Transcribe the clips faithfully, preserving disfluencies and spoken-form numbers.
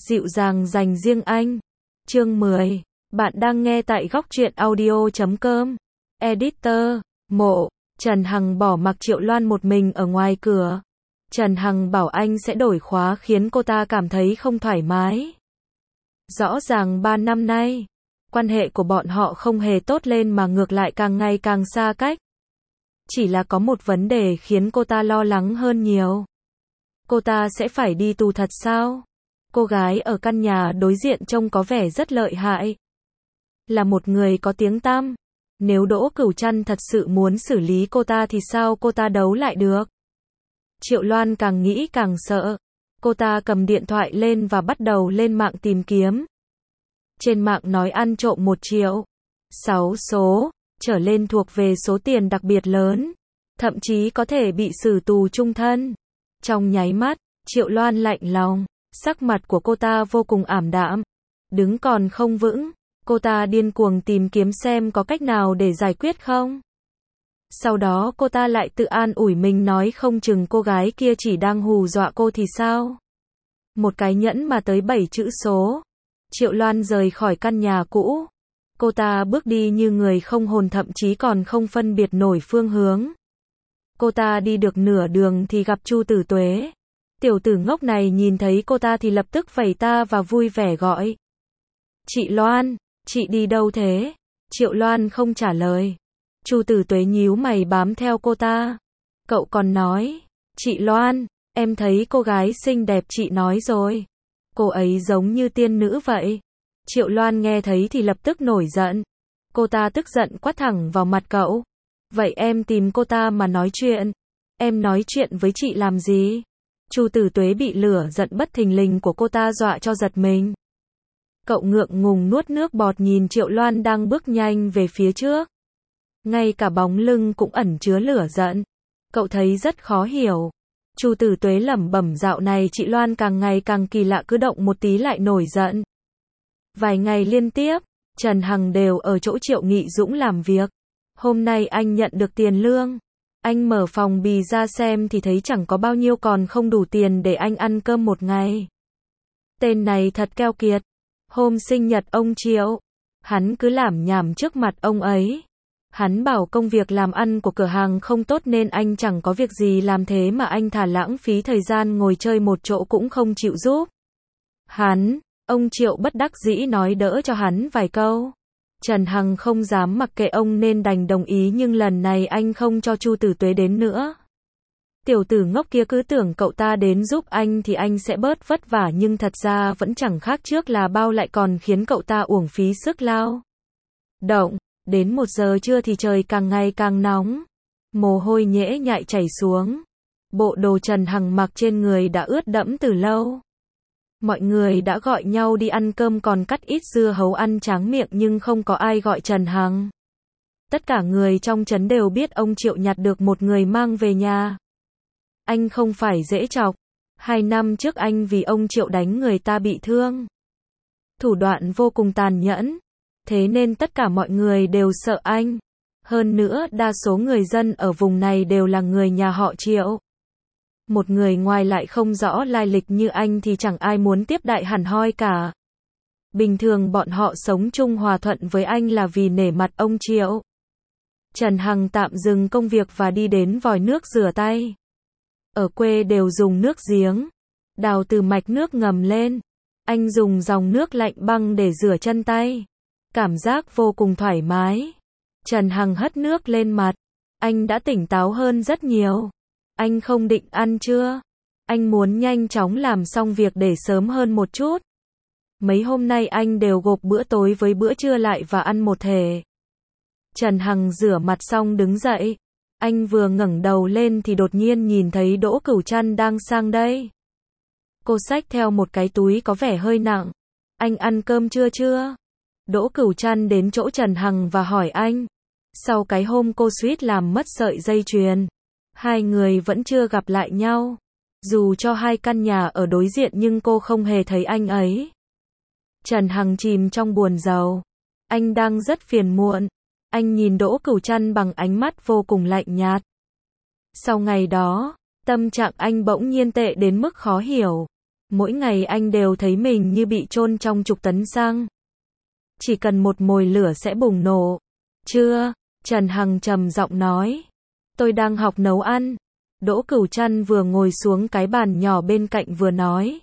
Dịu dàng dành riêng anh. Chương mười. Bạn đang nghe tại góc truyện audio chấm com. Editor, Mộ. Trần Hằng bỏ mặc Triệu Loan một mình ở ngoài cửa. Trần Hằng bảo anh sẽ đổi khóa khiến cô ta cảm thấy không thoải mái. Rõ ràng ba năm nay, quan hệ của bọn họ không hề tốt lên mà ngược lại càng ngày càng xa cách. Chỉ là có một vấn đề khiến cô ta lo lắng hơn nhiều. Cô ta sẽ phải đi tù thật sao? Cô gái ở căn nhà đối diện trông có vẻ rất lợi hại. Là một người có tiếng tăm. Nếu Đỗ Cửu Trăn thật sự muốn xử lý cô ta thì sao cô ta đấu lại được? Triệu Loan càng nghĩ càng sợ. Cô ta cầm điện thoại lên và bắt đầu lên mạng tìm kiếm. Trên mạng nói ăn trộm một triệu, sáu số, trở lên thuộc về số tiền đặc biệt lớn. Thậm chí có thể bị xử tù chung thân. Trong nháy mắt, Triệu Loan lạnh lòng. Sắc mặt của cô ta vô cùng ảm đạm. Đứng còn không vững. Cô ta điên cuồng tìm kiếm xem có cách nào để giải quyết không. Sau đó cô ta lại tự an ủi mình nói không chừng cô gái kia chỉ đang hù dọa cô thì sao. Một cái nhẫn mà tới bảy chữ số. Triệu Loan rời khỏi căn nhà cũ. Cô ta bước đi như người không hồn, thậm chí còn không phân biệt nổi phương hướng. Cô ta đi được nửa đường thì gặp Chu Tử Tuế. Tiểu tử ngốc này nhìn thấy cô ta thì lập tức vẩy ta và vui vẻ gọi. Chị Loan, chị đi đâu thế? Triệu Loan không trả lời. Chu Tử Tuế nhíu mày bám theo cô ta. Cậu còn nói, chị Loan, em thấy cô gái xinh đẹp chị nói rồi. Cô ấy giống như tiên nữ vậy. Triệu Loan nghe thấy thì lập tức nổi giận. Cô ta tức giận quát thẳng vào mặt cậu. Vậy em tìm cô ta mà nói chuyện. Em nói chuyện với chị làm gì? Chu Tử Tuế bị lửa giận bất thình lình của cô ta dọa cho giật mình. Cậu ngượng ngùng nuốt nước bọt nhìn Triệu Loan đang bước nhanh về phía trước. Ngay cả bóng lưng cũng ẩn chứa lửa giận. Cậu thấy rất khó hiểu. Chu Tử Tuế lẩm bẩm dạo này chị Loan càng ngày càng kỳ lạ, cứ động một tí lại nổi giận. Vài ngày liên tiếp, Trần Hằng đều ở chỗ Triệu Nghị Dũng làm việc. Hôm nay anh nhận được tiền lương. Anh mở phòng bì ra xem thì thấy chẳng có bao nhiêu, còn không đủ tiền để anh ăn cơm một ngày. Tên này thật keo kiệt. Hôm sinh nhật ông Triệu, hắn cứ lảm nhảm trước mặt ông ấy. Hắn bảo công việc làm ăn của cửa hàng không tốt nên anh chẳng có việc gì làm, thế mà anh thà lãng phí thời gian ngồi chơi một chỗ cũng không chịu giúp hắn. Ông Triệu bất đắc dĩ nói đỡ cho hắn vài câu. Trần Hằng không dám mặc kệ ông nên đành đồng ý, nhưng lần này anh không cho Chu Tử Tuế đến nữa. Tiểu tử ngốc kia cứ tưởng cậu ta đến giúp anh thì anh sẽ bớt vất vả, nhưng thật ra vẫn chẳng khác trước là bao, lại còn khiến cậu ta uổng phí sức lao động. Đến một giờ trưa thì trời càng ngày càng nóng. Mồ hôi nhễ nhại chảy xuống. Bộ đồ Trần Hằng mặc trên người đã ướt đẫm từ lâu. Mọi người đã gọi nhau đi ăn cơm, còn cắt ít dưa hấu ăn tráng miệng, nhưng không có ai gọi Trần Hằng. Tất cả người trong trấn đều biết ông Triệu nhặt được một người mang về nhà. Anh không phải dễ chọc. Hai năm trước anh vì ông Triệu đánh người ta bị thương. Thủ đoạn vô cùng tàn nhẫn. Thế nên tất cả mọi người đều sợ anh. Hơn nữa đa số người dân ở vùng này đều là người nhà họ Triệu. Một người ngoài lại không rõ lai lịch như anh thì chẳng ai muốn tiếp đại hẳn hoi cả. Bình thường bọn họ sống chung hòa thuận với anh là vì nể mặt ông Triệu. Trần Hằng tạm dừng công việc và đi đến vòi nước rửa tay. Ở quê đều dùng nước giếng, đào từ mạch nước ngầm lên. Anh dùng dòng nước lạnh băng để rửa chân tay. Cảm giác vô cùng thoải mái. Trần Hằng hất nước lên mặt. Anh đã tỉnh táo hơn rất nhiều. Anh không định ăn trưa. Anh muốn nhanh chóng làm xong việc để sớm hơn một chút. Mấy hôm nay anh đều gộp bữa tối với bữa trưa lại và ăn một thể. Trần Hằng rửa mặt xong đứng dậy. Anh vừa ngẩng đầu lên thì đột nhiên nhìn thấy Đỗ Cửu Trăn đang sang đây. Cô xách theo một cái túi có vẻ hơi nặng. Anh ăn cơm trưa chưa? Đỗ Cửu Trăn đến chỗ Trần Hằng và hỏi anh. Sau cái hôm cô suýt làm mất sợi dây chuyền, hai người vẫn chưa gặp lại nhau. Dù cho hai căn nhà ở đối diện nhưng cô không hề thấy anh ấy. Trần Hằng chìm trong buồn rầu. Anh đang rất phiền muộn. Anh nhìn Đỗ Cửu Trăn bằng ánh mắt vô cùng lạnh nhạt. Sau ngày đó, tâm trạng anh bỗng nhiên tệ đến mức khó hiểu. Mỗi ngày anh đều thấy mình như bị chôn trong chục tấn xăng. Chỉ cần một mồi lửa sẽ bùng nổ. Chưa, Trần Hằng trầm giọng nói. Tôi đang học nấu ăn. Đỗ Cửu Trăn vừa ngồi xuống cái bàn nhỏ bên cạnh vừa nói.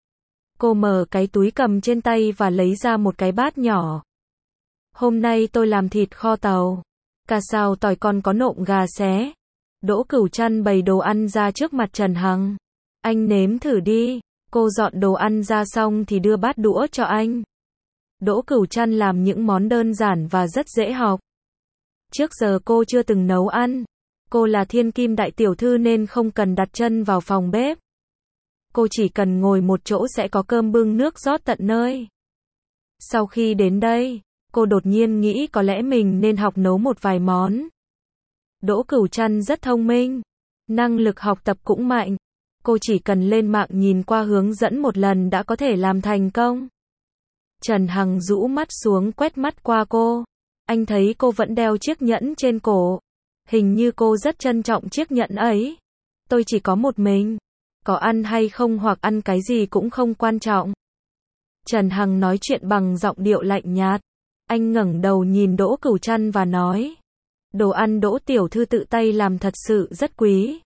Cô mở cái túi cầm trên tay và lấy ra một cái bát nhỏ. Hôm nay tôi làm thịt kho tàu, cà xào tỏi còn có nộm gà xé. Đỗ Cửu Trăn bày đồ ăn ra trước mặt Trần Hằng. Anh nếm thử đi. Cô dọn đồ ăn ra xong thì đưa bát đũa cho anh. Đỗ Cửu Trăn làm những món đơn giản và rất dễ học. Trước giờ cô chưa từng nấu ăn. Cô là thiên kim đại tiểu thư nên không cần đặt chân vào phòng bếp. Cô chỉ cần ngồi một chỗ sẽ có cơm bưng nước rót tận nơi. Sau khi đến đây, cô đột nhiên nghĩ có lẽ mình nên học nấu một vài món. Đỗ Cửu Trăn rất thông minh, năng lực học tập cũng mạnh. Cô chỉ cần lên mạng nhìn qua hướng dẫn một lần đã có thể làm thành công. Trần Hằng rũ mắt xuống quét mắt qua cô. Anh thấy cô vẫn đeo chiếc nhẫn trên cổ. Hình như cô rất trân trọng chiếc nhẫn ấy. Tôi chỉ có một mình. Có ăn hay không hoặc ăn cái gì cũng không quan trọng. Trần Hằng nói chuyện bằng giọng điệu lạnh nhạt. Anh ngẩng đầu nhìn Đỗ Cửu Trăn và nói. Đồ ăn Đỗ tiểu thư tự tay làm thật sự rất quý.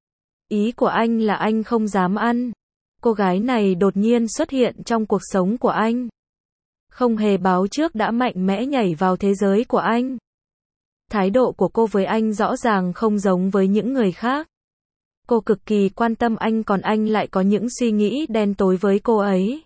Ý của anh là anh không dám ăn. Cô gái này đột nhiên xuất hiện trong cuộc sống của anh. Không hề báo trước đã mạnh mẽ nhảy vào thế giới của anh. Thái độ của cô với anh rõ ràng không giống với những người khác. Cô cực kỳ quan tâm anh còn anh lại có những suy nghĩ đen tối với cô ấy.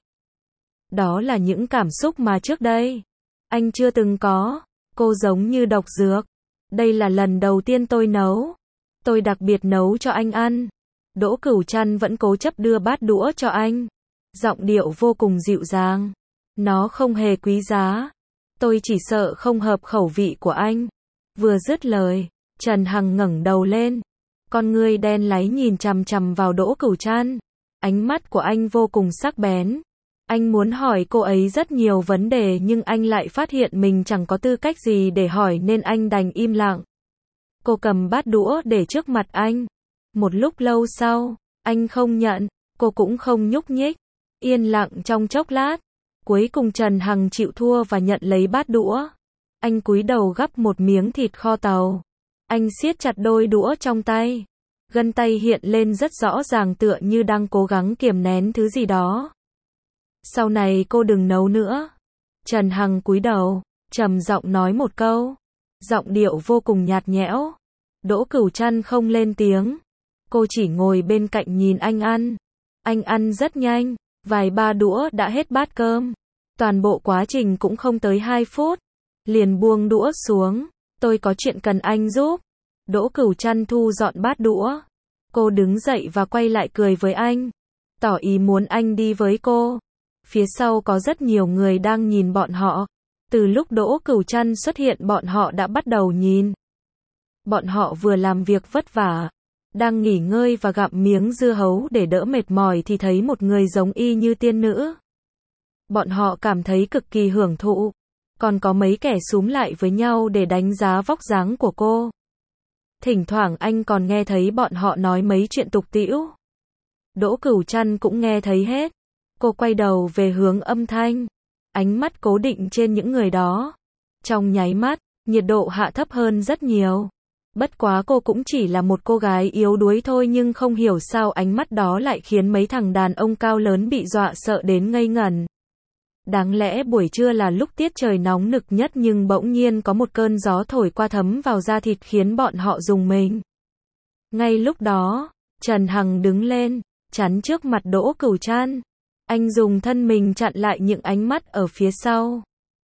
Đó là những cảm xúc mà trước đây anh chưa từng có. Cô giống như độc dược. Đây là lần đầu tiên tôi nấu. Tôi đặc biệt nấu cho anh ăn. Đỗ Cửu Trăn vẫn cố chấp đưa bát đũa cho anh. Giọng điệu vô cùng dịu dàng. Nó không hề quý giá. Tôi chỉ sợ không hợp khẩu vị của anh. Vừa dứt lời, Trần Hằng ngẩng đầu lên. Con ngươi đen láy nhìn chằm chằm vào Đỗ Cửu Trăn. Ánh mắt của anh vô cùng sắc bén. Anh muốn hỏi cô ấy rất nhiều vấn đề nhưng anh lại phát hiện mình chẳng có tư cách gì để hỏi nên anh đành im lặng. Cô cầm bát đũa để trước mặt anh. Một lúc lâu sau, anh không nhận, cô cũng không nhúc nhích. Yên lặng trong chốc lát. Cuối cùng Trần Hằng chịu thua và nhận lấy bát đũa. Anh cúi đầu gắp một miếng thịt kho tàu. Anh siết chặt đôi đũa trong tay. Gân tay hiện lên rất rõ ràng tựa như đang cố gắng kiềm nén thứ gì đó. Sau này cô đừng nấu nữa. Trần Hằng cúi đầu, trầm giọng nói một câu. Giọng điệu vô cùng nhạt nhẽo. Đỗ Cửu Trăn không lên tiếng. Cô chỉ ngồi bên cạnh nhìn anh ăn. Anh ăn rất nhanh, vài ba đũa đã hết bát cơm. Toàn bộ quá trình cũng không tới hai phút. Liền buông đũa xuống. Tôi có chuyện cần anh giúp. Đỗ Cửu Trăn thu dọn bát đũa. Cô đứng dậy và quay lại cười với anh. Tỏ ý muốn anh đi với cô. Phía sau có rất nhiều người đang nhìn bọn họ. Từ lúc Đỗ Cửu Trăn xuất hiện bọn họ đã bắt đầu nhìn. Bọn họ vừa làm việc vất vả. Đang nghỉ ngơi và gặm miếng dưa hấu để đỡ mệt mỏi thì thấy một người giống y như tiên nữ. Bọn họ cảm thấy cực kỳ hưởng thụ. Còn có mấy kẻ xúm lại với nhau để đánh giá vóc dáng của cô. Thỉnh thoảng anh còn nghe thấy bọn họ nói mấy chuyện tục tĩu. Đỗ Cửu Trăn cũng nghe thấy hết. Cô quay đầu về hướng âm thanh. Ánh mắt cố định trên những người đó. Trong nháy mắt, nhiệt độ hạ thấp hơn rất nhiều. Bất quá cô cũng chỉ là một cô gái yếu đuối thôi nhưng không hiểu sao ánh mắt đó lại khiến mấy thằng đàn ông cao lớn bị dọa sợ đến ngây ngẩn. Đáng lẽ buổi trưa là lúc tiết trời nóng nực nhất nhưng bỗng nhiên có một cơn gió thổi qua thấm vào da thịt khiến bọn họ rùng mình. Ngay lúc đó, Trần Hằng đứng lên, chắn trước mặt Đỗ Cửu Trăn. Anh dùng thân mình chặn lại những ánh mắt ở phía sau.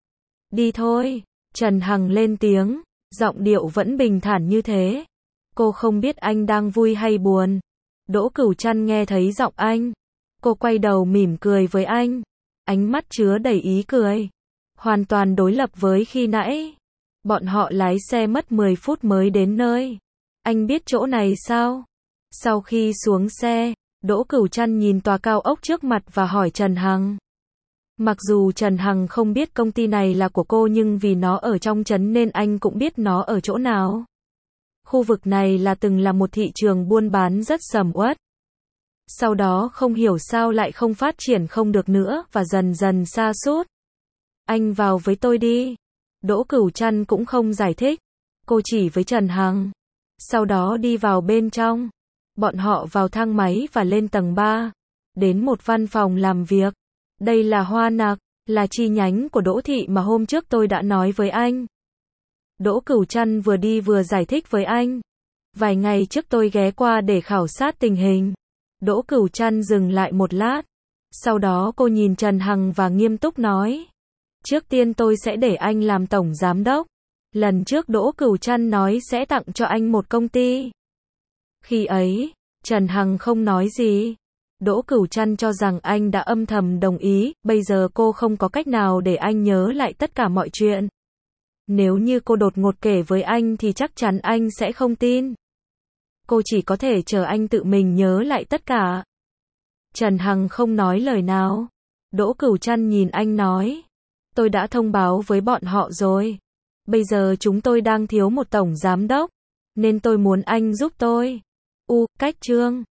Đi thôi, Trần Hằng lên tiếng, giọng điệu vẫn bình thản như thế. Cô không biết anh đang vui hay buồn. Đỗ Cửu Trăn nghe thấy giọng anh. Cô quay đầu mỉm cười với anh. Ánh mắt chứa đầy ý cười. Hoàn toàn đối lập với khi nãy. Bọn họ lái xe mất mười phút mới đến nơi. Anh biết chỗ này sao? Sau khi xuống xe, Đỗ Cửu Trăn nhìn tòa cao ốc trước mặt và hỏi Trần Hằng. Mặc dù Trần Hằng không biết công ty này là của cô nhưng vì nó ở trong trấn nên anh cũng biết nó ở chỗ nào. Khu vực này là từng là một thị trường buôn bán rất sầm uất. Sau đó không hiểu sao lại không phát triển không được nữa và dần dần sa sút. Anh vào với tôi đi. Đỗ Cửu Trăn cũng không giải thích. Cô chỉ với Trần Hằng. Sau đó đi vào bên trong. Bọn họ vào thang máy và lên tầng ba. Đến một văn phòng làm việc. Đây là Hoa Nặc, là chi nhánh của Đỗ Thị mà hôm trước tôi đã nói với anh. Đỗ Cửu Trăn vừa đi vừa giải thích với anh. Vài ngày trước tôi ghé qua để khảo sát tình hình. Đỗ Cửu Trăn dừng lại một lát. Sau đó cô nhìn Trần Hằng và nghiêm túc nói. Trước tiên tôi sẽ để anh làm tổng giám đốc. Lần trước Đỗ Cửu Trăn nói sẽ tặng cho anh một công ty. Khi ấy, Trần Hằng không nói gì. Đỗ Cửu Trăn cho rằng anh đã âm thầm đồng ý, bây giờ cô không có cách nào để anh nhớ lại tất cả mọi chuyện. Nếu như cô đột ngột kể với anh thì chắc chắn anh sẽ không tin. Cô chỉ có thể chờ anh tự mình nhớ lại tất cả. Trần Hằng không nói lời nào. Đỗ Cửu Trăn nhìn anh nói. Tôi đã thông báo với bọn họ rồi. Bây giờ chúng tôi đang thiếu một tổng giám đốc. Nên tôi muốn anh giúp tôi. U, cách chương.